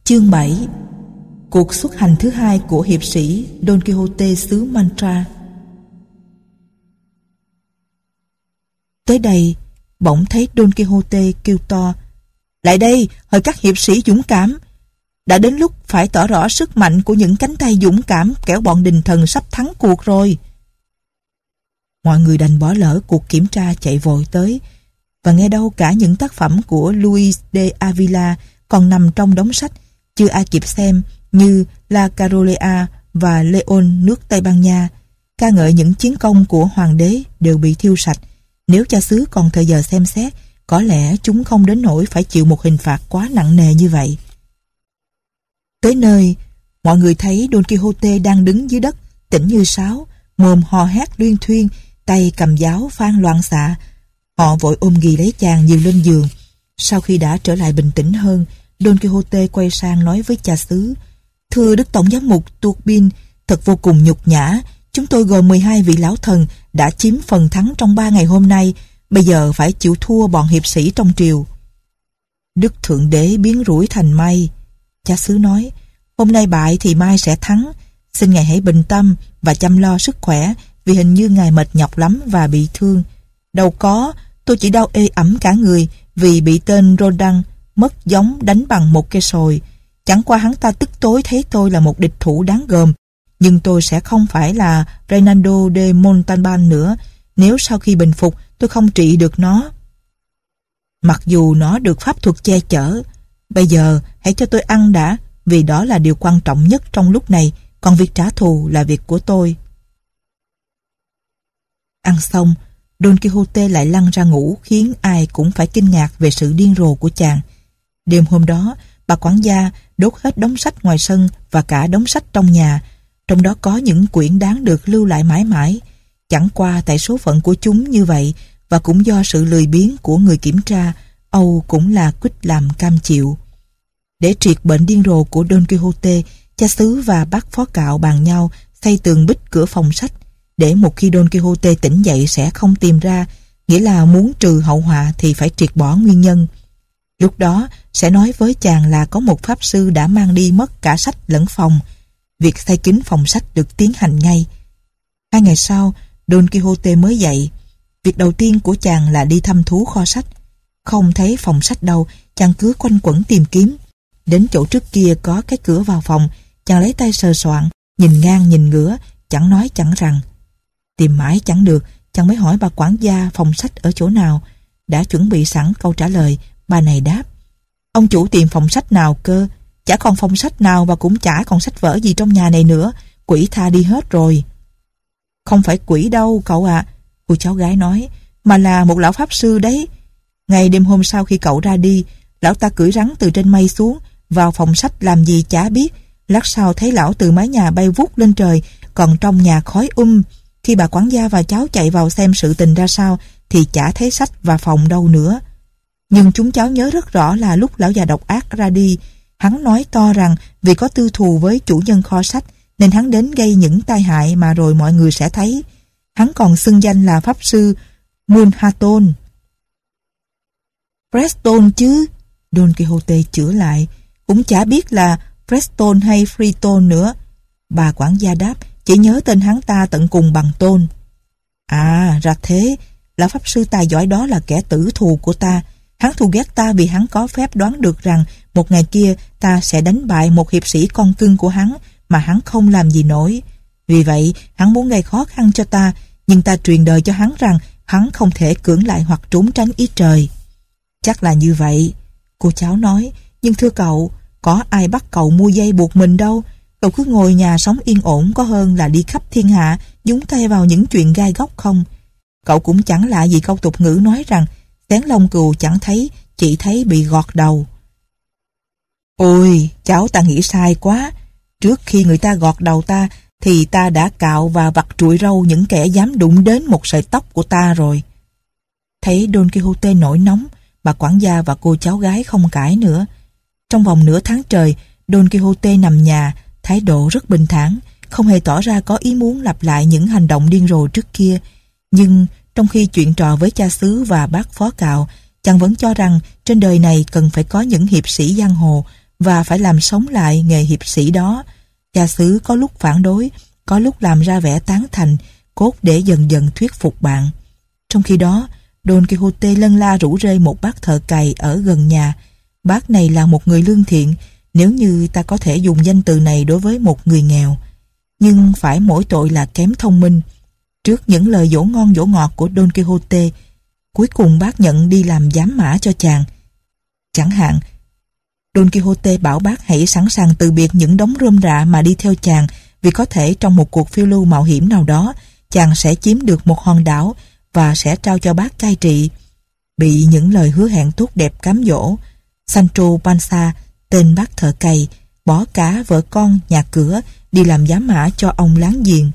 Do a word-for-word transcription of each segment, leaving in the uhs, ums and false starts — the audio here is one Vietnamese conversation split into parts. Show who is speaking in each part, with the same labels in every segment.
Speaker 1: Chương bảy. Cuộc xuất hành thứ hai của hiệp sĩ Don Quixote xứ Mantra. Tới đây, bỗng thấy Don Quixote kêu to: "Lại đây, hỡi các hiệp sĩ dũng cảm! Đã đến lúc phải tỏ rõ sức mạnh của những cánh tay dũng cảm, kẻo bọn đình thần sắp thắng cuộc rồi." Mọi người đành bỏ lỡ cuộc kiểm tra chạy vội tới, và nghe đâu cả những tác phẩm của Luis de Avila còn nằm trong đống sách, chưa ai kịp xem, như La Carolea và Leon nước Tây Ban Nha, ca ngợi những chiến công của hoàng đế đều bị thiêu sạch. Nếu cha xứ còn thời giờ xem xét, có lẽ chúng không đến nỗi phải chịu một hình phạt quá nặng nề như vậy. Tới nơi, mọi người thấy Don Quixote đang đứng dưới đất, tỉnh như sáo, mồm hò hét luyên thuyên, tay cầm giáo phan loạn xạ. Họ vội ôm ghì lấy chàng dìu lên giường. Sau khi đã trở lại bình tĩnh hơn, Don Quixote quay sang nói với cha xứ: "Thưa Đức Tổng giám mục Turbin, thật vô cùng nhục nhã. Chúng tôi gồm mười hai vị lão thần đã chiếm phần thắng trong ba ngày hôm nay, bây giờ phải chịu thua bọn hiệp sĩ trong triều." "Đức Thượng Đế biến rủi thành may," cha xứ nói. "Hôm nay bại thì mai sẽ thắng. Xin ngài hãy bình tâm và chăm lo sức khỏe, vì hình như ngài mệt nhọc lắm và bị thương." "Đâu có, tôi chỉ đau ê ẩm cả người vì bị tên Rodan mất giống đánh bằng một cây sồi. Chẳng qua hắn ta tức tối thấy tôi là một địch thủ đáng gờm. Nhưng tôi sẽ không phải là Reynaldo de Montalban nữa, nếu sau khi bình phục tôi không trị được nó. Mặc dù nó được pháp thuật che chở. Bây giờ hãy cho tôi ăn đã, vì đó là điều quan trọng nhất trong lúc này, còn việc trả thù là việc của tôi." Ăn xong, Don Quixote lại lăn ra ngủ, khiến ai cũng phải kinh ngạc về sự điên rồ của chàng. Đêm hôm đó, bà quản gia đốt hết đống sách ngoài sân và cả đống sách trong nhà, trong đó có những quyển đáng được lưu lại mãi mãi. Chẳng qua tại số phận của chúng như vậy, và cũng do sự lười biếng của người kiểm tra, âu cũng là quýt làm cam chịu. Để triệt bệnh điên rồ của Don Quixote, cha xứ và bác phó cạo bàn nhau xây tường bích cửa phòng sách, để một khi Don Quixote tỉnh dậy sẽ không tìm ra, nghĩa là muốn trừ hậu họa thì phải triệt bỏ nguyên nhân. Lúc đó sẽ nói với chàng là có một pháp sư đã mang đi mất cả sách lẫn phòng. Việc xây kín phòng sách được tiến hành ngay. Hai ngày sau, Don Quixote mới dậy. Việc đầu tiên của chàng là đi thăm thú kho sách. Không thấy phòng sách đâu, chàng cứ quanh quẩn tìm kiếm. Đến chỗ trước kia có cái cửa vào phòng, chàng lấy tay sờ soạn, nhìn ngang nhìn ngửa, chẳng nói chẳng rằng. Tìm mãi chẳng được, chàng mới hỏi bà quản gia phòng sách ở chỗ nào. Đã chuẩn bị sẵn câu trả lời, bà này đáp: "Ông chủ tìm phòng sách nào cơ? Chả còn phòng sách nào và cũng chả còn sách vở gì trong nhà này nữa. Quỷ tha đi hết rồi." "Không phải quỷ đâu cậu ạ," cô cháu gái nói, "mà là một lão pháp sư đấy. Ngày đêm hôm sau khi cậu ra đi, lão ta cưỡi rắn từ trên mây xuống, vào phòng sách làm gì chả biết. Lát sau thấy lão từ mái nhà bay vút lên trời, còn trong nhà khói um. Khi bà quản gia và cháu chạy vào xem sự tình ra sao, thì chả thấy sách và phòng đâu nữa. Nhưng chúng cháu nhớ rất rõ là lúc lão già độc ác ra đi, hắn nói to rằng vì có tư thù với chủ nhân kho sách nên hắn đến gây những tai hại mà rồi mọi người sẽ thấy. Hắn còn xưng danh là pháp sư Munhaton." "Preston chứ," Don Quixote chữa lại. "Cũng chả biết là Preston hay Freeton nữa." Bà quản gia đáp: "Chỉ nhớ tên hắn ta tận cùng bằng tôn." "À, ra thế, lão pháp sư tài giỏi đó là kẻ tử thù của ta. Hắn thù ghét ta vì hắn có phép đoán được rằng một ngày kia ta sẽ đánh bại một hiệp sĩ con cưng của hắn mà hắn không làm gì nổi. Vì vậy, hắn muốn gây khó khăn cho ta, nhưng ta truyền đời cho hắn rằng hắn không thể cưỡng lại hoặc trốn tránh ý trời." "Chắc là như vậy," cô cháu nói, "nhưng thưa cậu, có ai bắt cậu mua dây buộc mình đâu. Cậu cứ ngồi nhà sống yên ổn có hơn là đi khắp thiên hạ nhúng tay vào những chuyện gai góc không. Cậu cũng chẳng lạ gì câu tục ngữ nói rằng xén lông cừu chẳng thấy, chỉ thấy bị gọt đầu." "Ôi, cháu ta nghĩ sai quá. Trước khi người ta gọt đầu ta thì ta đã cạo và vặt trụi râu những kẻ dám đụng đến một sợi tóc của ta rồi." Thấy Don Quixote nổi nóng, bà quản gia và cô cháu gái không cãi nữa. Trong vòng nửa tháng trời, Don Quixote nằm nhà, thái độ rất bình thản, không hề tỏ ra có ý muốn lặp lại những hành động điên rồ trước kia. Nhưng trong khi chuyện trò với cha xứ và bác phó cạo, chàng vẫn cho rằng trên đời này cần phải có những hiệp sĩ giang hồ và phải làm sống lại nghề hiệp sĩ đó. Cha xứ có lúc phản đối, có lúc làm ra vẻ tán thành, cốt để dần dần thuyết phục bạn. Trong khi đó, Don Quixote lân la rủ rê một bác thợ cày ở gần nhà. Bác này là một người lương thiện, nếu như ta có thể dùng danh từ này đối với một người nghèo. Nhưng phải mỗi tội là kém thông minh. Trước những lời dỗ ngon dỗ ngọt của Don Quixote, cuối cùng bác nhận đi làm giám mã cho chàng. Chẳng hạn, Don Quixote bảo bác hãy sẵn sàng từ biệt những đống rơm rạ mà đi theo chàng, vì có thể trong một cuộc phiêu lưu mạo hiểm nào đó, chàng sẽ chiếm được một hòn đảo và sẽ trao cho bác cai trị. Bị những lời hứa hẹn tốt đẹp cám dỗ, Sancho Panza, tên bác thợ cày, bỏ cả vợ con, nhà cửa, đi làm giám mã cho ông láng giềng.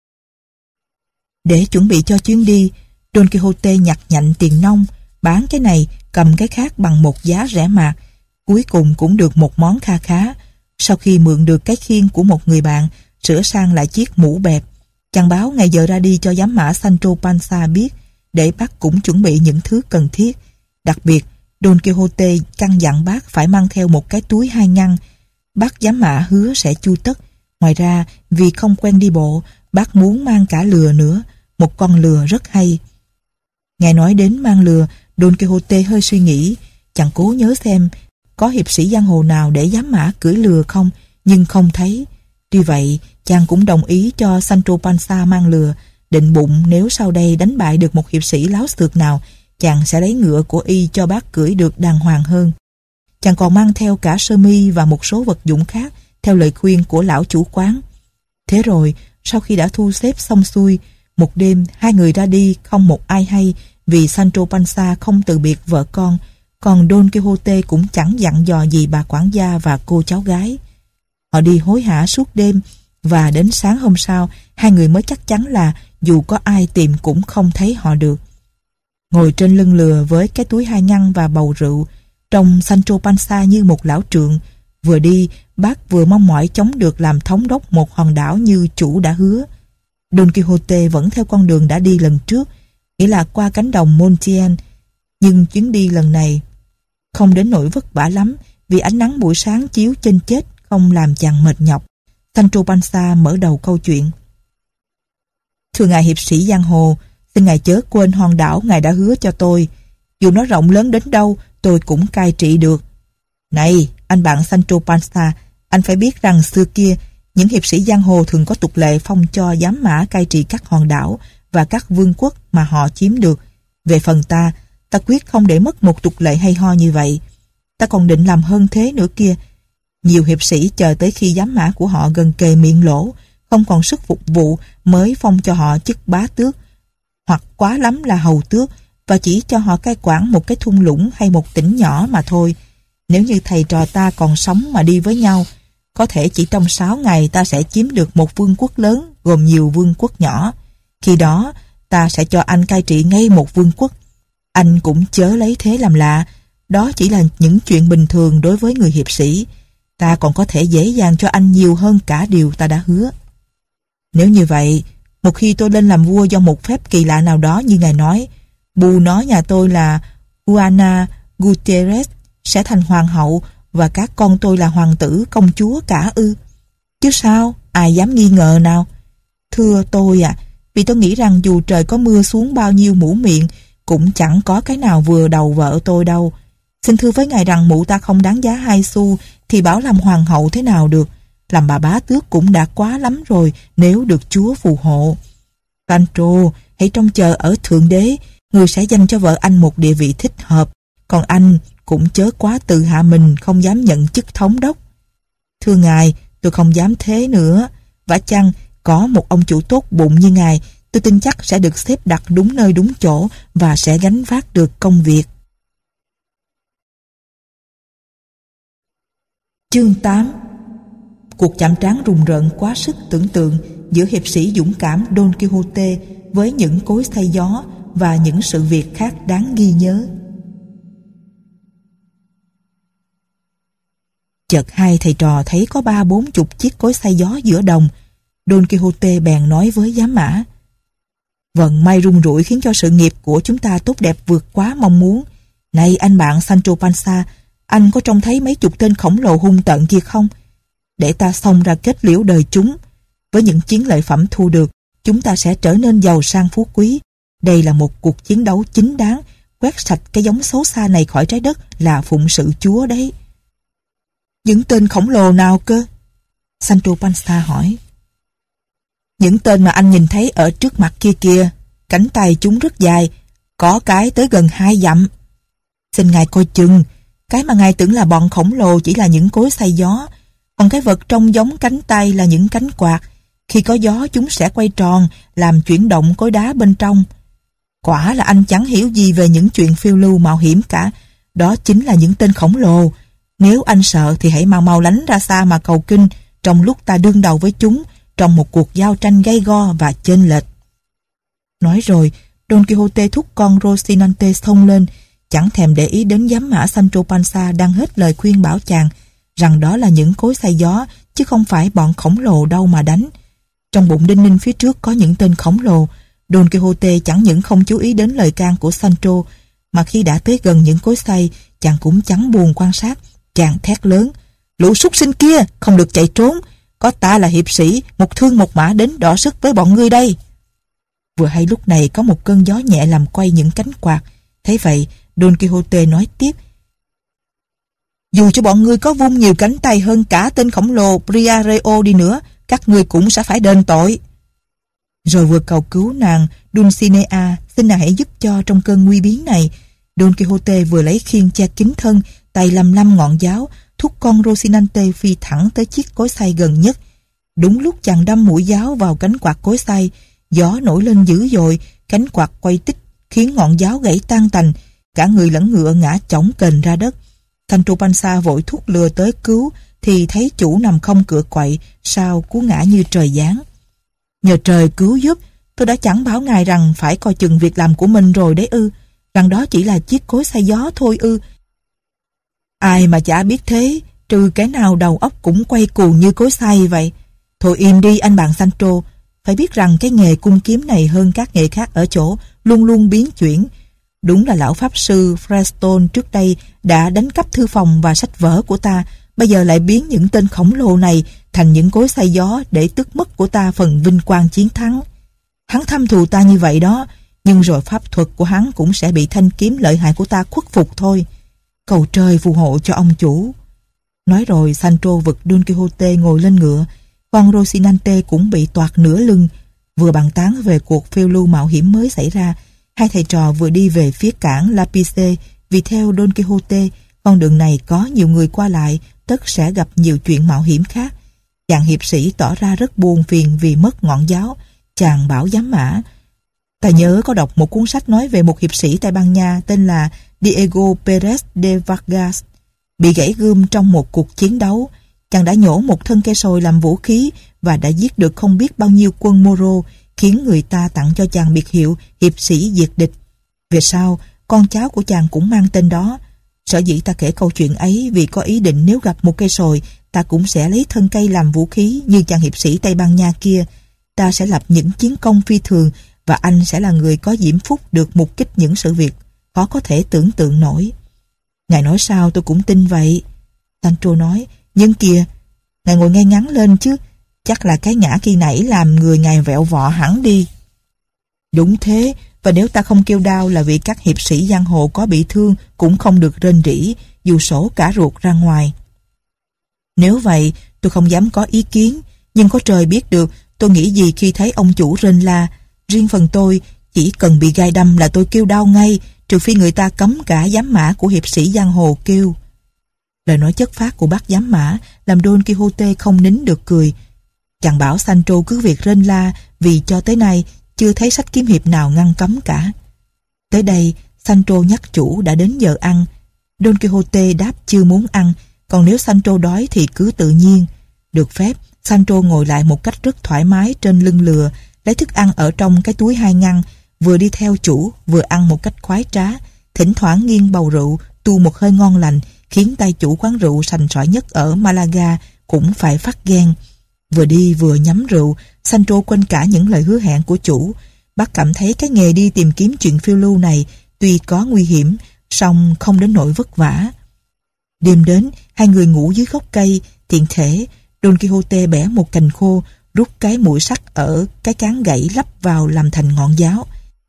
Speaker 1: Để chuẩn bị cho chuyến đi, Don Quixote nhặt nhạnh tiền nong, bán cái này, cầm cái khác bằng một giá rẻ mạt, cuối cùng cũng được một món kha khá. Sau khi mượn được cái khiên của một người bạn, sửa sang lại chiếc mũ bẹp, chàng báo ngày giờ ra đi cho giám mã Sancho Panza biết, để bác cũng chuẩn bị những thứ cần thiết. Đặc biệt, Don Quixote căn dặn bác phải mang theo một cái túi hai ngăn. Bác giám mã hứa sẽ chu tất. Ngoài ra, vì không quen đi bộ, bác muốn mang cả lừa nữa, một con lừa rất hay. Nghe nói đến mang lừa, Don Quixote hơi suy nghĩ, chàng cố nhớ xem có hiệp sĩ giang hồ nào để giám mã cưỡi lừa không, nhưng không thấy. Tuy vậy, chàng cũng đồng ý cho Sancho Panza mang lừa, định bụng nếu sau đây đánh bại được một hiệp sĩ láo xược nào, chàng sẽ lấy ngựa của y cho bác cưỡi được đàng hoàng hơn. Chàng còn mang theo cả sơ mi và một số vật dụng khác theo lời khuyên của lão chủ quán. Thế rồi, sau khi đã thu xếp xong xuôi, một đêm hai người ra đi không một ai hay, vì Sancho Panza không từ biệt vợ con, còn Don Quixote cũng chẳng dặn dò gì bà quản gia và cô cháu gái. Họ đi hối hả suốt đêm, và đến sáng hôm sau, hai người mới chắc chắn là dù có ai tìm cũng không thấy họ được. Ngồi trên lưng lừa với cái túi hai ngăn và bầu rượu, trông Sancho Panza như một lão trượng. Vừa đi, bác vừa mong mỏi chống được làm thống đốc một hòn đảo như chủ đã hứa. Don Quixote vẫn theo con đường đã đi lần trước, nghĩa là qua cánh đồng Montien. Nhưng chuyến đi lần này không đến nỗi vất vả lắm, vì ánh nắng buổi sáng chiếu trên chết không làm chàng mệt nhọc. Sancho Panza mở đầu câu chuyện. Thưa ngài hiệp sĩ giang hồ, xin ngài chớ quên hòn đảo ngài đã hứa cho tôi. Dù nó rộng lớn đến đâu, tôi cũng cai trị được. Này, anh bạn Sancho Panza, anh phải biết rằng xưa kia, những hiệp sĩ giang hồ thường có tục lệ phong cho giám mã cai trị các hòn đảo và các vương quốc mà họ chiếm được. Về phần ta, ta quyết không để mất một tục lệ hay ho như vậy. Ta còn định làm hơn thế nữa kia. Nhiều hiệp sĩ chờ tới khi giám mã của họ gần kề miệng lỗ, không còn sức phục vụ mới phong cho họ chức bá tước, hoặc quá lắm là hầu tước, và chỉ cho họ cai quản một cái thung lũng hay một tỉnh nhỏ mà thôi. Nếu như thầy trò ta còn sống mà đi với nhau, có thể chỉ trong sáu ngày ta sẽ chiếm được một vương quốc lớn gồm nhiều vương quốc nhỏ. Khi đó, ta sẽ cho anh cai trị ngay một vương quốc. Anh cũng chớ lấy thế làm lạ. Đó chỉ là những chuyện bình thường đối với người hiệp sĩ. Ta còn có thể dễ dàng cho anh nhiều hơn cả điều ta đã hứa. Nếu như vậy, một khi tôi lên làm vua do một phép kỳ lạ nào đó như ngài nói, bù nó nhà tôi là Juana Gutierrez sẽ thành hoàng hậu và các con tôi là hoàng tử công chúa cả ư? Chứ sao, ai dám nghi ngờ nào? Thưa tôi à, vì tôi nghĩ rằng dù trời có mưa xuống bao nhiêu mũ miệng, cũng chẳng có cái nào vừa đầu vợ tôi đâu. Xin thưa với ngài rằng mụ ta không đáng giá hai xu, thì bảo làm hoàng hậu thế nào được. Làm bà bá tước cũng đã quá lắm rồi nếu được Chúa phù hộ. Sancho, hãy trông chờ ở Thượng Đế, người sẽ dành cho vợ anh một địa vị thích hợp. Còn anh cũng chớ quá tự hạ mình, không dám nhận chức thống đốc. Thưa ngài, tôi không dám thế nữa. Vả chăng, có một ông chủ tốt bụng như ngài, tôi tin chắc sẽ được xếp đặt đúng nơi đúng chỗ và sẽ gánh vác được công việc. Chương tám. Cuộc chạm trán rùng rợn quá sức tưởng tượng giữa hiệp sĩ dũng cảm Don Quixote với những cối xay gió và những sự việc khác đáng ghi nhớ. Chợt hai thầy trò thấy có ba bốn chục chiếc cối xay gió giữa đồng. Don Quixote bèn nói với giám mã: Vận may rung rủi khiến cho sự nghiệp của chúng ta tốt đẹp vượt quá mong muốn. Này anh bạn Sancho Panza, anh có trông thấy mấy chục tên khổng lồ hung tợn kia không? Để ta xông ra kết liễu đời chúng. Với những chiến lợi phẩm thu được, chúng ta sẽ trở nên giàu sang phú quý. Đây là một cuộc chiến đấu chính đáng. Quét sạch cái giống xấu xa này khỏi trái đất là phụng sự Chúa đấy. Những tên khổng lồ nào cơ? Sancho Panza hỏi. Những tên mà anh nhìn thấy ở trước mặt kia kìa. Cánh tay chúng rất dài, có cái tới gần hai dặm. Xin ngài coi chừng, cái mà ngài tưởng là bọn khổng lồ chỉ là những cối xay gió, còn cái vật trông giống cánh tay là những cánh quạt. Khi có gió chúng sẽ quay tròn, làm chuyển động cối đá bên trong. Quả là anh chẳng hiểu gì về những chuyện phiêu lưu mạo hiểm cả. Đó chính là những tên khổng lồ. Nếu anh sợ thì hãy mau mau lánh ra xa mà cầu kinh trong lúc ta đương đầu với chúng trong một cuộc giao tranh gay go và chênh lệch. Nói rồi, Don Quixote thúc con Rocinante xông lên, chẳng thèm để ý đến giám mã Sancho Panza đang hết lời khuyên bảo chàng rằng đó là những cối xay gió chứ không phải bọn khổng lồ đâu mà đánh. Trong bụng đinh ninh phía trước có những tên khổng lồ. Don Quixote chẳng những không chú ý đến lời can của Sancho, mà khi đã tới gần những cối xay, chàng cũng chẳng buồn quan sát. Chàng thét lớn: lũ súc sinh kia, không được chạy trốn. Có ta là hiệp sĩ, một thương một mã đến đọ sức với bọn ngươi đây. Vừa hay lúc này có một cơn gió nhẹ làm quay những cánh quạt. Thấy vậy, Don Quixote nói tiếp: dù cho bọn ngươi có vung nhiều cánh tay hơn cả tên khổng lồ Briareo đi nữa, các ngươi cũng sẽ phải đền tội. Rồi vừa cầu cứu nàng Dulcinea, xin nàng hãy giúp cho trong cơn nguy biến này. Don Quixote vừa lấy khiên che kín thân, tay lăm lăm ngọn giáo, thúc con Rocinante phi thẳng tới chiếc cối xay gần nhất. Đúng lúc chàng đâm mũi giáo vào cánh quạt cối xay, gió nổi lên dữ dội, cánh quạt quay tích khiến ngọn giáo gãy tan tành, cả người lẫn ngựa ngã chỏng kềnh ra đất. Sancho Panza vội thúc lừa tới cứu thì thấy chủ nằm không cựa quậy, sao cú ngã như trời giáng. Nhờ trời cứu giúp, tôi đã chẳng bảo ngài rằng phải coi chừng việc làm của mình rồi đấy ư, rằng đó chỉ là chiếc cối xay gió thôi ư. Ai mà chả biết thế, trừ cái nào đầu óc cũng quay cuồng như cối xay vậy. Thôi im đi anh bạn Sancho, phải biết rằng cái nghề cung kiếm này hơn các nghề khác ở chỗ luôn luôn biến chuyển. Đúng là lão pháp sư Freston trước đây đã đánh cắp thư phòng và sách vở của ta, bây giờ lại biến những tên khổng lồ này thành những cối xay gió để tước mất của ta phần vinh quang chiến thắng. Hắn thăm thù ta như vậy đó, nhưng rồi pháp thuật của hắn cũng sẽ bị thanh kiếm lợi hại của ta khuất phục thôi. Cầu trời phù hộ cho ông chủ. Nói rồi Sancho vực Don Quixote ngồi lên ngựa, con Rocinante cũng bị toạc nửa lưng. Vừa bàn tán về cuộc phiêu lưu mạo hiểm mới xảy ra, hai thầy trò vừa đi về phía cảng Lapice, vì theo Don Quixote, con đường này có nhiều người qua lại, tất sẽ gặp nhiều chuyện mạo hiểm khác. Chàng hiệp sĩ tỏ ra rất buồn phiền vì mất ngọn giáo. Chàng bảo giám mã: ta nhớ có đọc một cuốn sách nói về một hiệp sĩ Tây Ban Nha tên là Diego Pérez de Vargas bị gãy gươm trong một cuộc chiến đấu. Chàng đã nhổ một thân cây sồi làm vũ khí và đã giết được không biết bao nhiêu quân Moro, khiến người ta tặng cho chàng biệt hiệu hiệp sĩ diệt địch. Về sau, con cháu của chàng cũng mang tên đó. Sở dĩ ta kể câu chuyện ấy vì có ý định nếu gặp một cây sồi, ta cũng sẽ lấy thân cây làm vũ khí như chàng hiệp sĩ Tây Ban Nha kia. Ta sẽ lập những chiến công phi thường và anh sẽ là người có diễm phúc được mục kích những sự việc khó có thể tưởng tượng nổi. Ngài nói sao tôi cũng tin vậy. Sancho nói: nhưng kìa, ngài ngồi ngay ngắn lên chứ, chắc là cái ngã khi nãy làm người ngài vẹo vọ hẳn đi. Đúng thế, và nếu ta không kêu đau là vì các hiệp sĩ giang hồ có bị thương cũng không được rên rỉ, dù sổ cả ruột ra ngoài. Nếu vậy, tôi không dám có ý kiến, nhưng có trời biết được tôi nghĩ gì khi thấy ông chủ rên la. Riêng phần tôi, chỉ cần bị gai đâm là tôi kêu đau ngay, trừ phi người ta cấm cả giám mã của hiệp sĩ giang hồ kêu. Lời nói chất phác của bác giám mã làm Don Quixote không nín được cười. Chàng bảo Sancho cứ việc rên la vì cho tới nay chưa thấy sách kiếm hiệp nào ngăn cấm cả. Tới đây, Sancho nhắc chủ đã đến giờ ăn. Don Quixote đáp chưa muốn ăn, còn nếu Sancho đói thì cứ tự nhiên. Được phép, Sancho ngồi lại một cách rất thoải mái trên lưng lừa, lấy thức ăn ở trong cái túi hai ngăn, vừa đi theo chủ, vừa ăn một cách khoái trá, thỉnh thoảng nghiêng bầu rượu, tu một hơi ngon lành, khiến tay chủ quán rượu sành sỏi nhất ở Malaga cũng phải phát ghen. Vừa đi vừa nhắm rượu, Sancho quên cả những lời hứa hẹn của chủ. Bác cảm thấy cái nghề đi tìm kiếm chuyện phiêu lưu này tuy có nguy hiểm, song không đến nỗi vất vả. Đêm đến, hai người ngủ dưới gốc cây, tiện thể, Don Quixote bẻ một cành khô, rút cái mũi sắt ở cái cán gãy lắp vào làm thành ngọn giáo.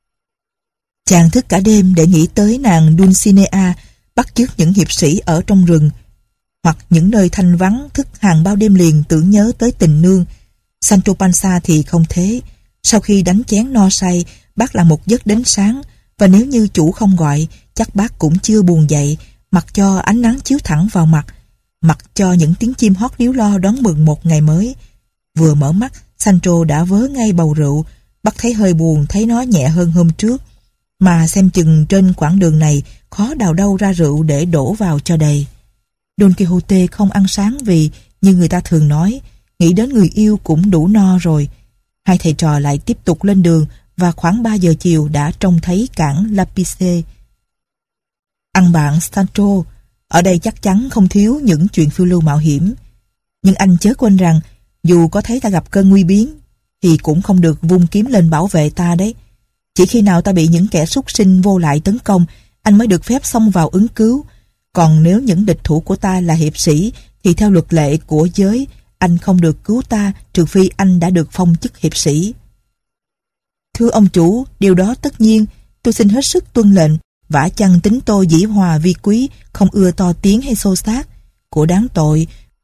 Speaker 1: Chàng thức cả đêm để nghĩ tới nàng Dulcinea, bắt chước những hiệp sĩ ở trong rừng, hoặc những nơi thanh vắng thức hàng bao đêm liền tưởng nhớ tới tình nương. Sancho Panza thì không thế. Sau khi đánh chén no say, bác làm một giấc đến sáng, và nếu như chủ không gọi, chắc bác cũng chưa buồn dậy, mặc cho ánh nắng chiếu thẳng vào mặt, mặc cho những tiếng chim hót líu lo đón mừng một ngày mới. Vừa mở mắt, Sancho đã vớ ngay bầu rượu. Bác thấy hơi buồn, thấy nó nhẹ hơn hôm trước, mà xem chừng trên quãng đường này khó đào đâu ra rượu để đổ vào cho đầy. Don Quixote không ăn sáng vì, như người ta thường nói, nghĩ đến người yêu cũng đủ no rồi. Hai thầy trò lại tiếp tục lên đường, và khoảng ba giờ chiều đã trông thấy cảng Lapice. Ăn bạn Sancho, ở đây chắc chắn không thiếu những chuyện phiêu lưu mạo hiểm. Nhưng anh chớ quên rằng, dù có thấy ta gặp cơn nguy biến, thì cũng không được vung kiếm lên bảo vệ ta đấy. Chỉ khi nào ta bị những kẻ súc sinh vô lại tấn công, anh mới được phép xông vào ứng cứu. Còn nếu những địch thủ của ta là hiệp sĩ, thì theo luật lệ của giới, anh không được cứu ta trừ phi anh đã được phong chức hiệp sĩ. Thưa ông chủ, điều đó tất nhiên, tôi xin hết sức tuân lệnh. Vả chăng tính tôi dĩ hòa vi quý, không ưa to tiếng hay xô xát. Của đáng tội,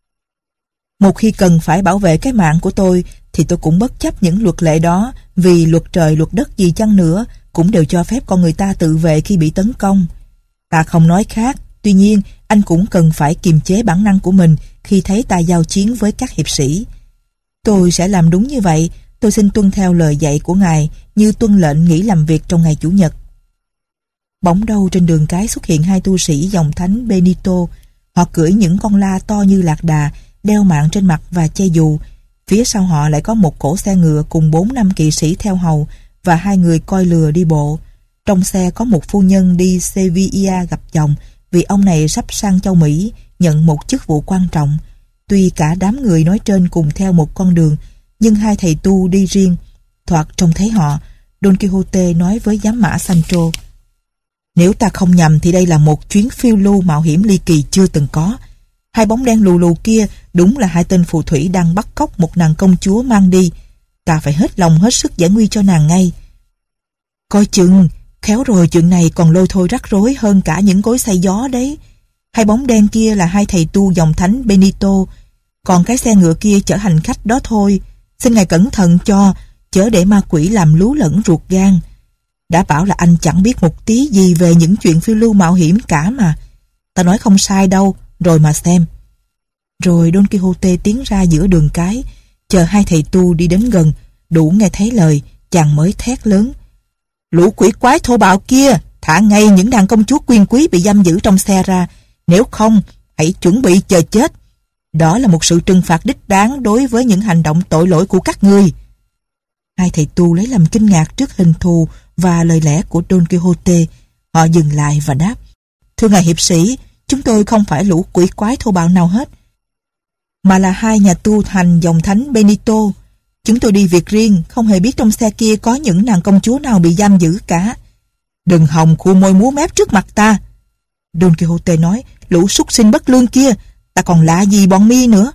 Speaker 1: một khi cần phải bảo vệ cái mạng của tôi, thì tôi cũng bất chấp những luật lệ đó, vì luật trời luật đất gì chăng nữa cũng đều cho phép con người ta tự vệ khi bị tấn công. Ta không nói khác, tuy nhiên anh cũng cần phải kiềm chế bản năng của mình khi thấy ta giao chiến với các hiệp sĩ. Tôi sẽ làm đúng như vậy. Tôi xin tuân theo lời dạy của ngài, như tuân lệnh nghỉ làm việc trong ngày chủ nhật. Bỗng đâu trên đường cái xuất hiện hai tu sĩ dòng thánh Benito. Họ cưỡi những con la to như lạc đà, đeo mạng trên mặt và che dù. Phía sau họ lại có một cỗ xe ngựa cùng bốn năm kỵ sĩ theo hầu và hai người coi lừa đi bộ. Trong xe có một phu nhân đi Sevilla gặp chồng, vì ông này sắp sang châu Mỹ nhận một chức vụ quan trọng. Tuy cả đám người nói trên cùng theo một con đường, nhưng hai thầy tu đi riêng. Thoạt trông thấy họ, Don Quixote nói với giám mã Sancho: nếu ta không nhầm thì đây là một chuyến phiêu lưu mạo hiểm ly kỳ chưa từng có. Hai bóng đen lù lù kia đúng là hai tên phù thủy đang bắt cóc một nàng công chúa mang đi. Ta phải hết lòng hết sức giải nguy cho nàng ngay. Coi chừng, khéo rồi chuyện này còn lôi thôi rắc rối hơn cả những cối xay gió đấy. Hai bóng đen kia là hai thầy tu dòng thánh Benito, còn cái xe ngựa kia chở hành khách đó thôi. Xin ngài cẩn thận cho, chớ để ma quỷ làm lú lẫn ruột gan. Đã bảo là anh chẳng biết một tí gì về những chuyện phiêu lưu mạo hiểm cả mà. Ta nói không sai đâu, rồi mà xem. Rồi Don Quixote tiến ra giữa đường cái, chờ hai thầy tu đi đến gần, đủ nghe thấy lời, chàng mới thét lớn: lũ quỷ quái thô bạo kia, thả ngay những nàng công chúa quyền quý bị giam giữ trong xe ra, nếu không hãy chuẩn bị chờ chết. Đó là một sự trừng phạt đích đáng đối với những hành động tội lỗi của các ngươi. Hai thầy tu lấy làm kinh ngạc trước hình thù và lời lẽ của Don Quixote. Họ dừng lại và đáp: thưa ngài hiệp sĩ, chúng tôi không phải lũ quỷ quái thô bạo nào hết, mà là hai nhà tu hành dòng thánh Benito. Chúng tôi đi việc riêng, không hề biết trong xe kia có những nàng công chúa nào bị giam giữ cả. Đừng hòng khu môi múa mép trước mặt ta, Don Quixote nói. Lũ súc sinh bất lương kia, ta còn lạ gì bọn mi nữa.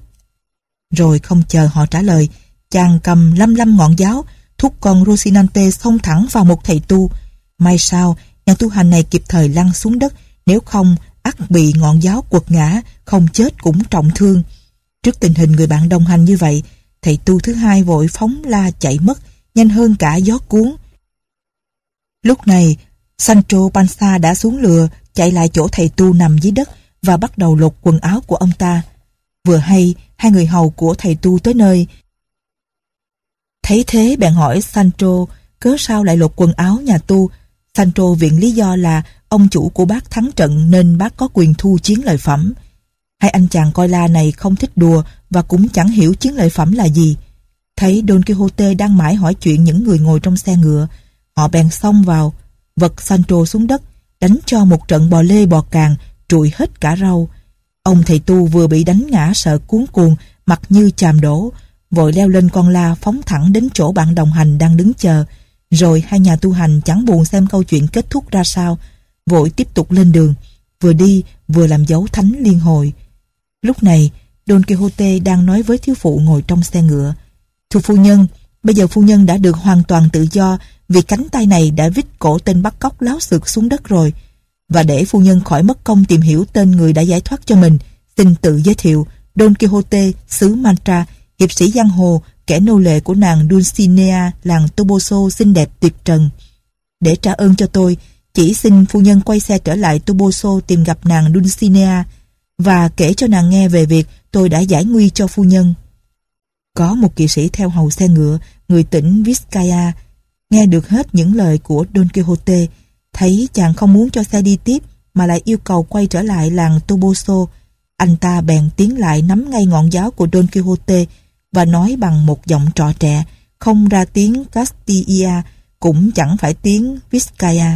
Speaker 1: Rồi không chờ họ trả lời, chàng cầm lăm lăm ngọn giáo, thúc con Rocinante xông thẳng vào một thầy tu. May sao nhà tu hành này kịp thời lăn xuống đất, nếu không ắt bị ngọn giáo quật ngã, không chết cũng trọng thương. Trước tình hình người bạn đồng hành như vậy, thầy tu thứ hai vội phóng la chạy mất, nhanh hơn cả gió cuốn. Lúc này Sancho Panza đã xuống lừa, chạy lại chỗ thầy tu nằm dưới đất và bắt đầu lột quần áo của ông ta. Vừa hay hai người hầu của thầy tu tới nơi, thấy thế bèn hỏi Sancho cớ sao lại lột quần áo nhà tu. Sancho viện lý do là ông chủ của bác thắng trận nên bác có quyền thu chiến lợi phẩm. Hai anh chàng coi la này không thích đùa và cũng chẳng hiểu chiến lợi phẩm là gì. Thấy Don Quixote đang mãi hỏi chuyện những người ngồi trong xe ngựa, họ bèn xông vào, vật Sancho xuống đất, đánh cho một trận bò lê bò càng, trụi hết cả rau. Ông thầy tu vừa bị đánh ngã sợ cuống cuồng, mặt như chàm đổ, vội leo lên con la phóng thẳng đến chỗ bạn đồng hành đang đứng chờ. Rồi hai nhà tu hành chẳng buồn xem câu chuyện kết thúc ra sao, vội tiếp tục lên đường. Vừa đi vừa làm dấu thánh liên hồi. Lúc này, Don Quixote đang nói với thiếu phụ ngồi trong xe ngựa. Thưa phu nhân, bây giờ phu nhân đã được hoàn toàn tự do vì cánh tay này đã vít cổ tên bắt cóc láo xược xuống đất rồi. Và để phu nhân khỏi mất công tìm hiểu tên người đã giải thoát cho mình, xin tự giới thiệu Don Quixote xứ Mantra, hiệp sĩ giang hồ, kẻ nô lệ của nàng Dulcinea làng Toboso xinh đẹp tuyệt trần. Để trả ơn cho tôi, chỉ xin phu nhân quay xe trở lại Toboso tìm gặp nàng Dulcinea và kể cho nàng nghe về việc tôi đã giải nguy cho phu nhân. Có một kỵ sĩ theo hầu xe ngựa, người tỉnh Vizcaya, nghe được hết những lời của Don Quixote, thấy chàng không muốn cho xe đi tiếp mà lại yêu cầu quay trở lại làng Toboso. Anh ta bèn tiến lại nắm ngay ngọn giáo của Don Quixote và nói bằng một giọng trọ trẻ, không ra tiếng Castilla, cũng chẳng phải tiếng Vizcaya.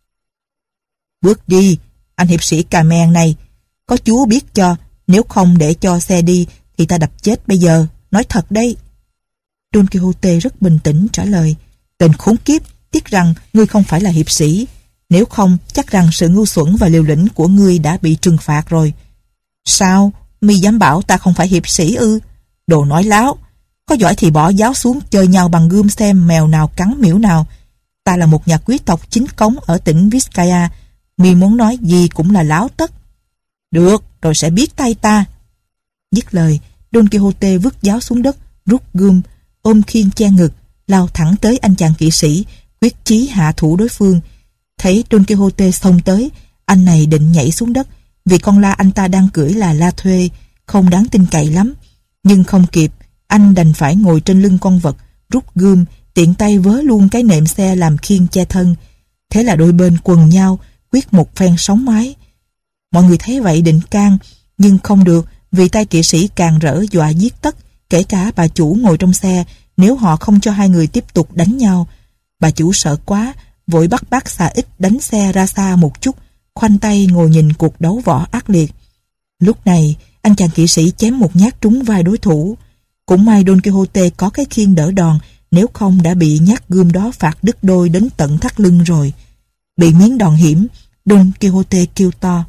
Speaker 1: Bước đi, anh hiệp sĩ cà men này, có Chúa biết cho, nếu không để cho xe đi thì ta đập chết bây giờ, nói thật đây. Don Quixote rất bình tĩnh trả lời, tên khốn kiếp, tiếc rằng ngươi không phải là hiệp sĩ, nếu không chắc rằng sự ngu xuẩn và liều lĩnh của ngươi đã bị trừng phạt rồi. Sao, mi dám bảo ta không phải hiệp sĩ ư? Đồ nói láo, có giỏi thì bỏ giáo xuống chơi nhau bằng gươm xem mèo nào cắn miễu nào. Ta là một nhà quý tộc chính cống ở tỉnh Vizcaya, mi muốn nói gì cũng là láo tất. Được, rồi sẽ biết tay ta. Dứt lời, Don Quixote vứt giáo xuống đất, rút gươm, ôm khiên che ngực, lao thẳng tới anh chàng kỵ sĩ, quyết chí hạ thủ đối phương. Thấy Don Quixote xông tới, anh này định nhảy xuống đất, vì con la anh ta đang cưỡi là la thuê, không đáng tin cậy lắm. Nhưng không kịp, anh đành phải ngồi trên lưng con vật, rút gươm, tiện tay vớ luôn cái nệm xe làm khiên che thân. Thế là đôi bên quần nhau, quyết một phen sóng mái. Mọi người thấy vậy định can, nhưng không được, vì tay kỵ sĩ càng rỡ dọa giết tất, kể cả bà chủ ngồi trong xe, nếu họ không cho hai người tiếp tục đánh nhau. Bà chủ sợ quá, vội bắt bác xà ích đánh xe ra xa một chút, khoanh tay ngồi nhìn cuộc đấu võ ác liệt. Lúc này, anh chàng kỵ sĩ chém một nhát trúng vai đối thủ. Cũng may Don Quixote có cái khiên đỡ đòn, nếu không đã bị nhát gươm đó phạt đứt đôi đến tận thắt lưng rồi. Bị miếng đòn hiểm, Don Quixote kêu to: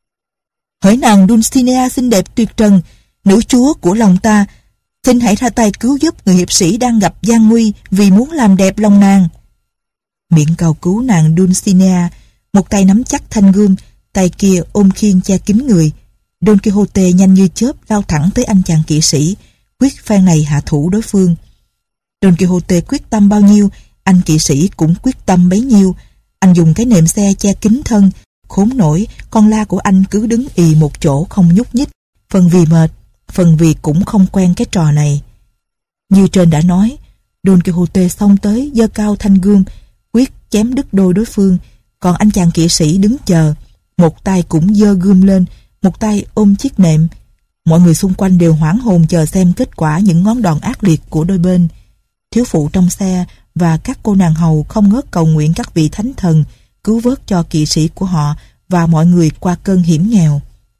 Speaker 1: Hỡi nàng Dulcinea xinh đẹp tuyệt trần, nữ chúa của lòng ta, xin hãy ra tay cứu giúp người hiệp sĩ đang gặp gian nguy vì muốn làm đẹp lòng nàng. Miệng cầu cứu nàng Dulcinea, một tay nắm chắc thanh gươm, tay kia ôm khiên che kín người. Don Quixote nhanh như chớp lao thẳng tới anh chàng kỵ sĩ, quyết phen này hạ thủ đối phương. Don Quixote quyết tâm bao nhiêu, anh kỵ sĩ cũng quyết tâm bấy nhiêu. Anh dùng cái nệm xe che kín thân, khốn nổi con la của anh cứ đứng ì một chỗ không nhúc nhích, phần vì mệt, phần vì cũng không quen cái trò này. Như trên đã nói, Don Quixote xông tới giơ cao thanh gươm, quyết chém đứt đôi đối phương, còn anh chàng kỵ sĩ đứng chờ, một tay cũng giơ gươm lên, một tay ôm chiếc nệm. Mọi người xung quanh đều hoảng hồn chờ xem kết quả những ngón đòn ác liệt của đôi bên. Thiếu phụ trong xe và các cô nàng hầu không ngớt cầu nguyện các vị thánh thần cứu vớt cho kỵ sĩ của họ và mọi người qua cơn hiểm nghèo.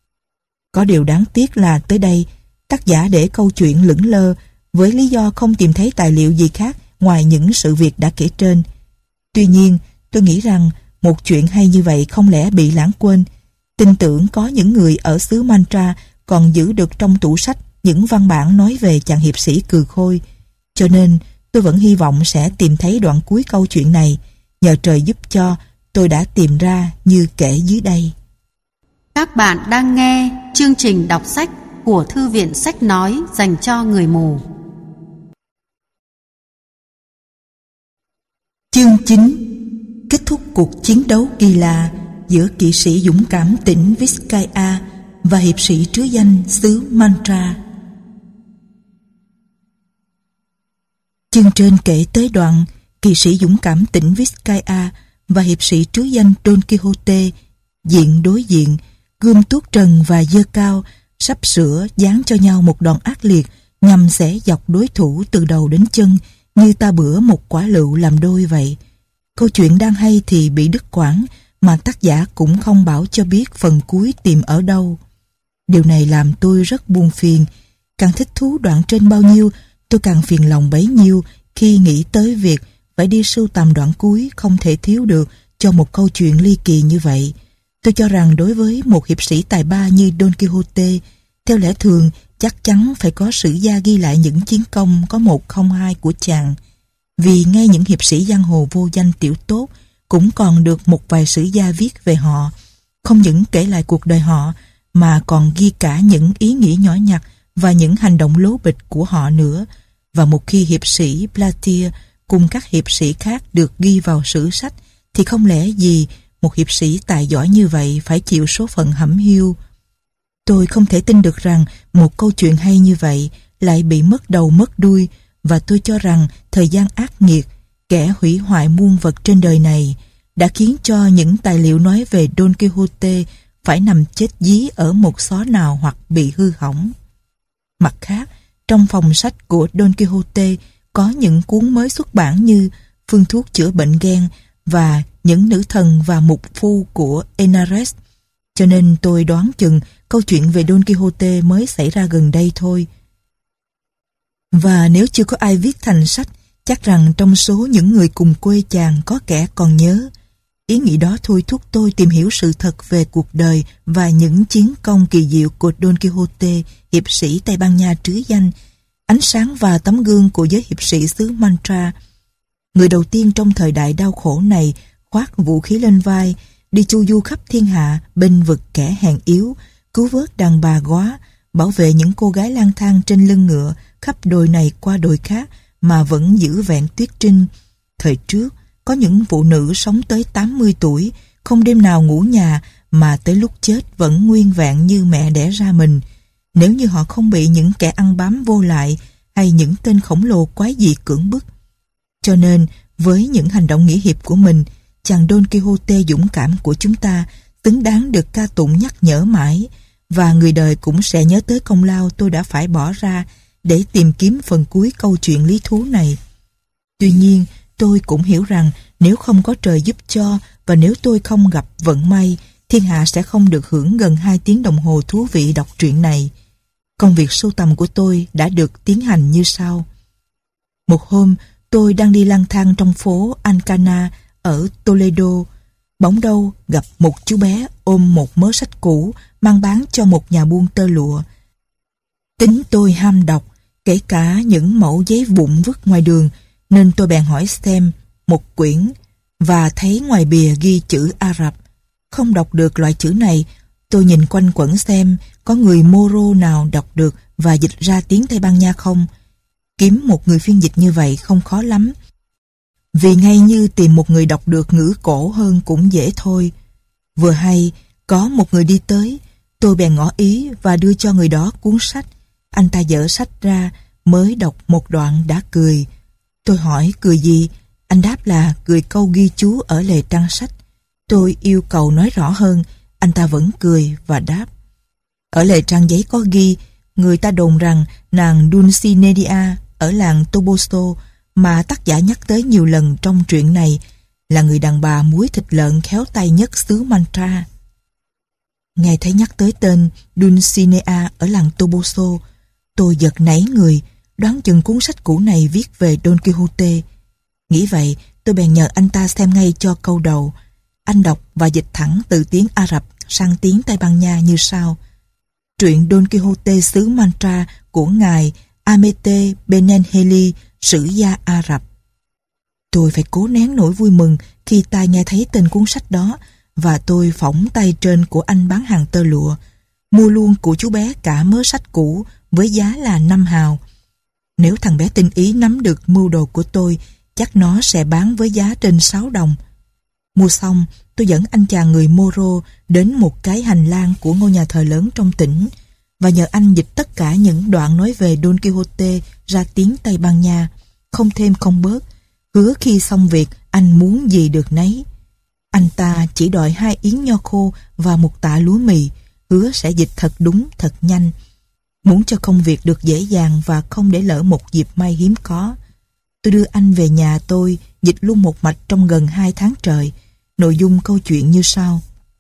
Speaker 1: Có điều đáng tiếc là tới đây, tác giả để câu chuyện lững lơ với lý do không tìm thấy tài liệu gì khác ngoài những sự việc đã kể trên. Tuy nhiên, tôi nghĩ rằng một chuyện hay như vậy không lẽ bị lãng quên. Tin tưởng có những người ở xứ Mantra còn giữ được trong tủ sách những văn bản nói về chàng hiệp sĩ cừ khôi. Cho nên, tôi vẫn hy vọng sẽ tìm thấy đoạn cuối câu chuyện này. Nhờ trời giúp cho, tôi đã tìm ra như kể dưới đây.
Speaker 2: Các bạn đang nghe chương trình đọc sách của Thư viện Sách Nói dành cho người mù.
Speaker 1: Chương chín. Kết thúc cuộc chiến đấu kỳ lạ giữa kỵ sĩ dũng cảm tỉnh Vizcaya và hiệp sĩ trứ danh xứ Mantra. Chương trên kể tới đoạn kỵ sĩ dũng cảm tỉnh Vizcaya và hiệp sĩ trứ danh Don Quixote diện đối diện, gươm tuốt trần và giơ cao, sắp sửa giáng cho nhau một đòn ác liệt nhằm xẻ dọc đối thủ từ đầu đến chân, như ta bữa một quả lựu làm đôi vậy. Câu chuyện đang hay thì bị đứt quãng, mà tác giả cũng không bảo cho biết phần cuối tìm ở đâu. Điều này làm tôi rất buồn phiền. Càng thích thú đoạn trên bao nhiêu, tôi càng phiền lòng bấy nhiêu khi nghĩ tới việc phải đi sưu tầm đoạn cuối không thể thiếu được cho một câu chuyện ly kỳ như vậy. Tôi cho rằng đối với một hiệp sĩ tài ba như Don Quixote, theo lẽ thường chắc chắn phải có sử gia ghi lại những chiến công có một không hai của chàng. Vì ngay những hiệp sĩ giang hồ vô danh tiểu tốt cũng còn được một vài sử gia viết về họ, không những kể lại cuộc đời họ mà còn ghi cả những ý nghĩ nhỏ nhặt và những hành động lố bịch của họ nữa. Và một khi hiệp sĩ Platir cùng các hiệp sĩ khác được ghi vào sử sách thì không lẽ gì một hiệp sĩ tài giỏi như vậy phải chịu số phận hẩm hiu. Tôi không thể tin được rằng một câu chuyện hay như vậy lại bị mất đầu mất đuôi, và tôi cho rằng thời gian ác nghiệt, kẻ hủy hoại muôn vật trên đời này, đã khiến cho những tài liệu nói về Don Quixote phải nằm chết dí ở một xó nào hoặc bị hư hỏng. Mặt khác, trong phòng sách của Don Quixote có những cuốn mới xuất bản như Phương thuốc chữa bệnh ghen và Những nữ thần và mục phu của Henares, cho nên tôi đoán chừng câu chuyện về Don Quixote mới xảy ra gần đây thôi. Và nếu chưa có ai viết thành sách, chắc rằng trong số những người cùng quê chàng có kẻ còn nhớ. Ý nghĩ đó thôi thúc tôi tìm hiểu sự thật về cuộc đời và những chiến công kỳ diệu của Don Quixote, hiệp sĩ Tây Ban Nha trứ danh, ánh sáng và tấm gương của giới hiệp sĩ xứ Mantra. Người đầu tiên trong thời đại đau khổ này khoác vũ khí lên vai, đi chu du khắp thiên hạ, bênh vực kẻ hèn yếu, cứu vớt đàn bà góa, bảo vệ những cô gái lang thang trên lưng ngựa khắp đồi này qua đồi khác mà vẫn giữ vẹn tuyết trinh. Thời trước, có những phụ nữ sống tới tám mươi tuổi, không đêm nào ngủ nhà mà tới lúc chết vẫn nguyên vẹn như mẹ đẻ ra mình, nếu như họ không bị những kẻ ăn bám vô lại hay những tên khổng lồ quái dị cưỡng bức. Cho nên, với những hành động nghĩa hiệp của mình, chàng Don Quixote dũng cảm của chúng ta xứng đáng được ca tụng nhắc nhở mãi, và người đời cũng sẽ nhớ tới công lao tôi đã phải bỏ ra để tìm kiếm phần cuối câu chuyện lý thú này. Tuy nhiên, tôi cũng hiểu rằng nếu không có trời giúp cho và nếu tôi không gặp vận may, thiên hạ sẽ không được hưởng gần hai tiếng đồng hồ thú vị đọc truyện này. Công việc sưu tầm của tôi đã được tiến hành như sau. Một hôm, tôi đang đi lang thang trong phố Alcana ở Toledo. Bỗng đâu gặp một chú bé ôm một mớ sách cũ mang bán cho một nhà buôn tơ lụa. Tính tôi ham đọc, kể cả những mẩu giấy vụn vứt ngoài đường, nên tôi bèn hỏi xem một quyển và thấy ngoài bìa ghi chữ Ả Rập. Không đọc được loại chữ này, tôi nhìn quanh quẩn xem có người Moro nào đọc được và dịch ra tiếng Tây Ban Nha không. Kiếm một người phiên dịch như vậy không khó lắm, vì ngay như tìm một người đọc được ngữ cổ hơn cũng dễ thôi. Vừa hay, có một người đi tới, tôi bèn ngỏ ý và đưa cho người đó cuốn sách. Anh ta dở sách ra, mới đọc một đoạn đã cười. Tôi hỏi cười gì? Anh đáp là cười câu ghi chú ở lề trang sách. Tôi yêu cầu nói rõ hơn, anh ta vẫn cười và đáp. Ở lề trang giấy có ghi, người ta đồn rằng nàng Dulcinea ở làng Toboso mà tác giả nhắc tới nhiều lần trong truyện này là người đàn bà muối thịt lợn khéo tay nhất xứ Mantra. Nghe thấy nhắc tới tên Dulcinea ở làng Toboso, tôi giật nảy người, đoán chừng cuốn sách cũ này viết về Don Quixote. Nghĩ vậy, tôi bèn nhờ anh ta xem ngay cho câu đầu. Anh đọc và dịch thẳng từ tiếng Ả Rập sang tiếng Tây Ban Nha như sau. Truyện Don Quixote xứ Mantra của ngài Amete Benenheli, sử gia Ả Rập. Tôi phải cố nén nỗi vui mừng khi tai nghe thấy tên cuốn sách đó, và tôi phỏng tay trên của anh bán hàng tơ lụa, mua luôn của chú bé cả mớ sách cũ với giá là năm hào. Nếu thằng bé tinh ý nắm được mưu đồ của tôi, chắc nó sẽ bán với giá trên sáu đồng. Mua xong, tôi dẫn anh chàng người Moro đến một cái hành lang của ngôi nhà thờ lớn trong tỉnh và nhờ anh dịch tất cả những đoạn nói về Don Quixote ra tiếng Tây Ban Nha, không thêm không bớt, hứa khi xong việc anh muốn gì được nấy. Anh ta chỉ đòi hai yến nho khô và một tạ lúa mì, hứa sẽ dịch thật đúng thật nhanh. Muốn cho công việc được dễ dàng và không để lỡ một dịp may hiếm có, tôi đưa anh về nhà tôi dịch luôn một mạch trong gần hai tháng trời. Nội dung câu chuyện như sau.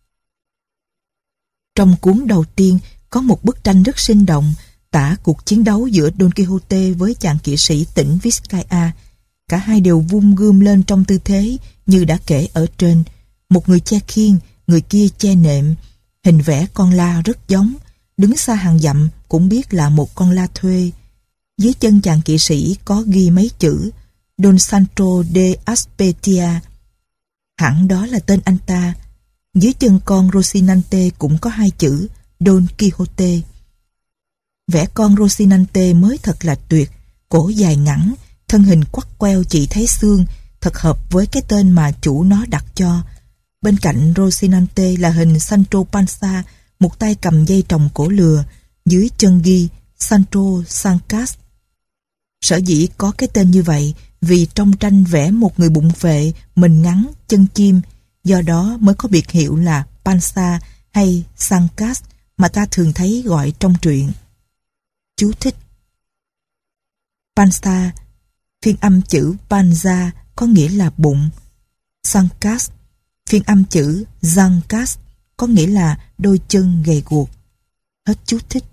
Speaker 1: Trong cuốn đầu tiên có một bức tranh rất sinh động tả cuộc chiến đấu giữa Don Quixote với chàng kỵ sĩ tỉnh Vizcaya. Cả hai đều vung gươm lên trong tư thế như đã kể ở trên. Một người che khiên người kia che nệm. Hình vẽ con la rất giống, đứng xa hàng dặm cũng biết là một con la thuê. Dưới chân chàng kỵ sĩ có ghi mấy chữ Don Sancho de Aspetia. Hẳn đó là tên anh ta. Dưới chân con Rocinante cũng có hai chữ Don Quixote. Vẽ con Rocinante mới thật là tuyệt, cổ dài ngắn, thân hình quắt queo chỉ thấy xương, thật hợp với cái tên mà chủ nó đặt cho. Bên cạnh Rocinante là hình Sancho Panza, một tay cầm dây trồng cổ lừa, dưới chân ghi Sancho Sancas. Sở dĩ có cái tên như vậy vì trong tranh vẽ một người bụng phệ, mình ngắn, chân chim, do đó mới có biệt hiệu là Panza hay Sancas mà ta thường thấy gọi trong truyện. Chú thích: Panza, phiên âm chữ panza có nghĩa là bụng. Sancas, phiên âm chữ zancas có nghĩa là đôi chân gầy guộc. Hết chú thích.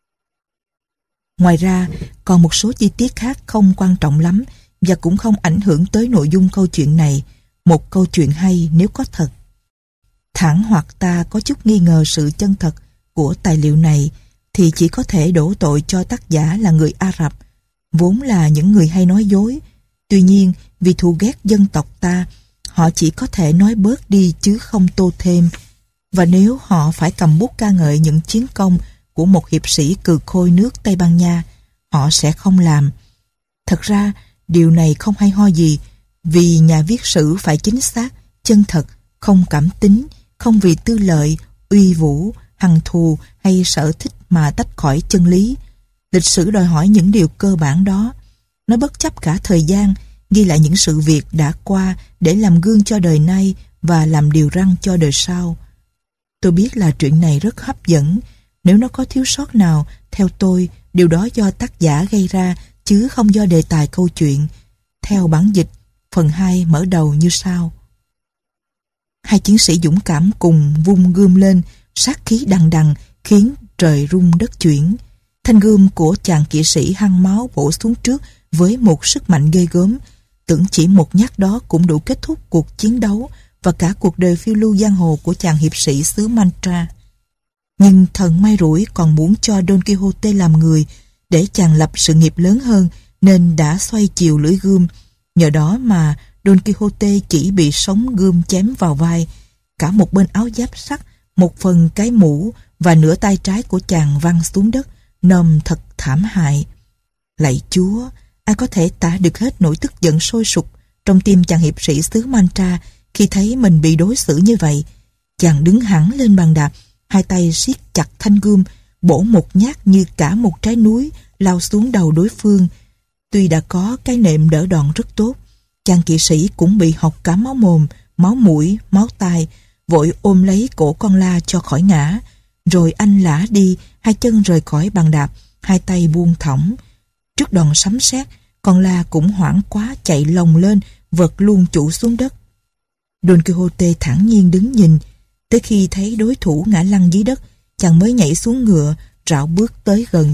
Speaker 1: Ngoài ra, còn một số chi tiết khác không quan trọng lắm và cũng không ảnh hưởng tới nội dung câu chuyện này. Một câu chuyện hay nếu có thật. Thẳng hoặc ta có chút nghi ngờ sự chân thật của tài liệu này thì chỉ có thể đổ tội cho tác giả là người Ả Rập, vốn là những người hay nói dối. Tuy nhiên, vì thù ghét dân tộc ta, họ chỉ có thể nói bớt đi chứ không tô thêm. Và nếu họ phải cầm bút ca ngợi những chiến công của một hiệp sĩ cừ khôi nước Tây Ban Nha, họ sẽ không làm. Thật ra, điều này không hay ho gì, vì nhà viết sử phải chính xác, chân thật, không cảm tính, không vì tư lợi, uy vũ, hằn thù hay sở thích mà tách khỏi chân lý. Lịch sử đòi hỏi những điều cơ bản đó. Nó bất chấp cả thời gian, ghi lại những sự việc đã qua để làm gương cho đời nay và làm điều răn cho đời sau. Tôi biết là chuyện này rất hấp dẫn. Nếu nó có thiếu sót nào, theo tôi, điều đó do tác giả gây ra chứ không do đề tài câu chuyện. Theo bản dịch, phần hai mở đầu như sau. Hai chiến sĩ dũng cảm cùng vung gươm lên, sát khí đằng đằng khiến trời rung đất chuyển. Thanh gươm của chàng kỵ sĩ hăng máu bổ xuống trước với một sức mạnh ghê gớm. Tưởng chỉ một nhát đó cũng đủ kết thúc cuộc chiến đấu và cả cuộc đời phiêu lưu giang hồ của chàng hiệp sĩ xứ Mantra. Nhưng thần may rủi còn muốn cho Don Quixote làm người để chàng lập sự nghiệp lớn hơn, nên đã xoay chiều lưỡi gươm. Nhờ đó mà Don Quixote chỉ bị sống gươm chém vào vai. Cả một bên áo giáp sắt, một phần cái mũ và nửa tay trái của chàng văng xuống đất, nôm thật thảm hại. Lạy Chúa, ai có thể tả được hết nỗi tức giận sôi sục trong tim chàng hiệp sĩ xứ Mantra khi thấy mình bị đối xử như vậy. Chàng đứng hẳn lên bàn đạp, hai tay siết chặt thanh gươm, bổ một nhát như cả một trái núi lao xuống đầu đối phương. Tuy đã có cái nệm đỡ đòn rất tốt, chàng kỵ sĩ cũng bị hộc cả máu mồm, máu mũi, máu tai, vội ôm lấy cổ con la cho khỏi ngã. Rồi anh lả đi, hai chân rời khỏi bàn đạp, hai tay buông thõng. Trước đòn sấm sét, con la cũng hoảng quá chạy lồng lên, vật luôn chủ xuống đất. Don Quixote thản nhiên đứng nhìn, tới khi thấy đối thủ ngã lăn dưới đất, chàng mới nhảy xuống ngựa, rảo bước tới gần.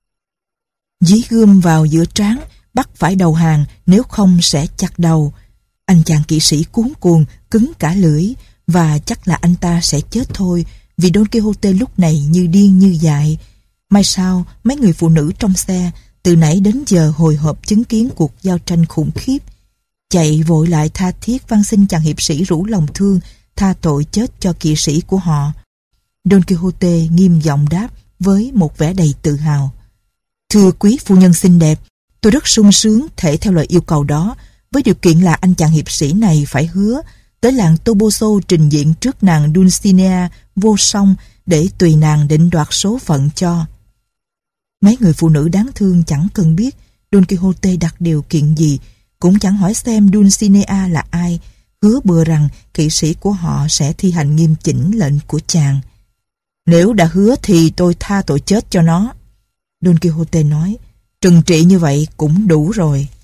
Speaker 1: Dí gươm vào giữa trán, bắt phải đầu hàng, nếu không sẽ chặt đầu. Anh chàng kỵ sĩ cuống cuồng, cứng cả lưỡi, và chắc là anh ta sẽ chết thôi, vì Don Quixote lúc này như điên như dại. May sao, mấy người phụ nữ trong xe từ nãy đến giờ hồi hộp chứng kiến cuộc giao tranh khủng khiếp, chạy vội lại tha thiết van xin chàng hiệp sĩ rủ lòng thương tha tội chết cho kỵ sĩ của họ. Don Quixote nghiêm giọng đáp với một vẻ đầy tự hào: Thưa quý phu nhân xinh đẹp, tôi rất sung sướng thể theo lời yêu cầu đó, với điều kiện là anh chàng hiệp sĩ này phải hứa tới làng Toboso trình diện trước nàng Dulcinea vô song để tùy nàng định đoạt số phận cho. Mấy người phụ nữ đáng thương chẳng cần biết Don Quixote đặt điều kiện gì, cũng chẳng hỏi xem Dulcinea là ai, hứa bừa rằng kỵ sĩ của họ sẽ thi hành nghiêm chỉnh lệnh của chàng. Nếu đã hứa thì tôi tha tội chết cho nó, Don Quixote nói. Trừng trị như vậy cũng đủ rồi.